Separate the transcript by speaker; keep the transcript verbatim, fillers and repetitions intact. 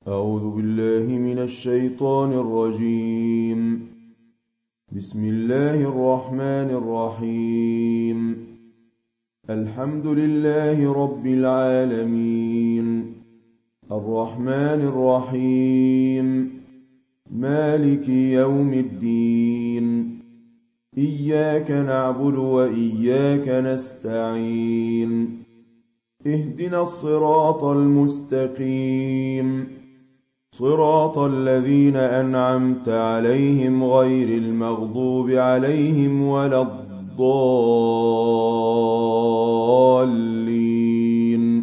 Speaker 1: أعوذ بالله من الشيطان الرجيم. بسم الله الرحمن الرحيم. الحمد لله رب العالمين، الرحمن الرحيم، مالك يوم الدين، إياك نعبد وإياك نستعين، اهدنا الصراط المستقيم، صراط الذين أنعمت عليهم غير المغضوب عليهم ولا الضالين.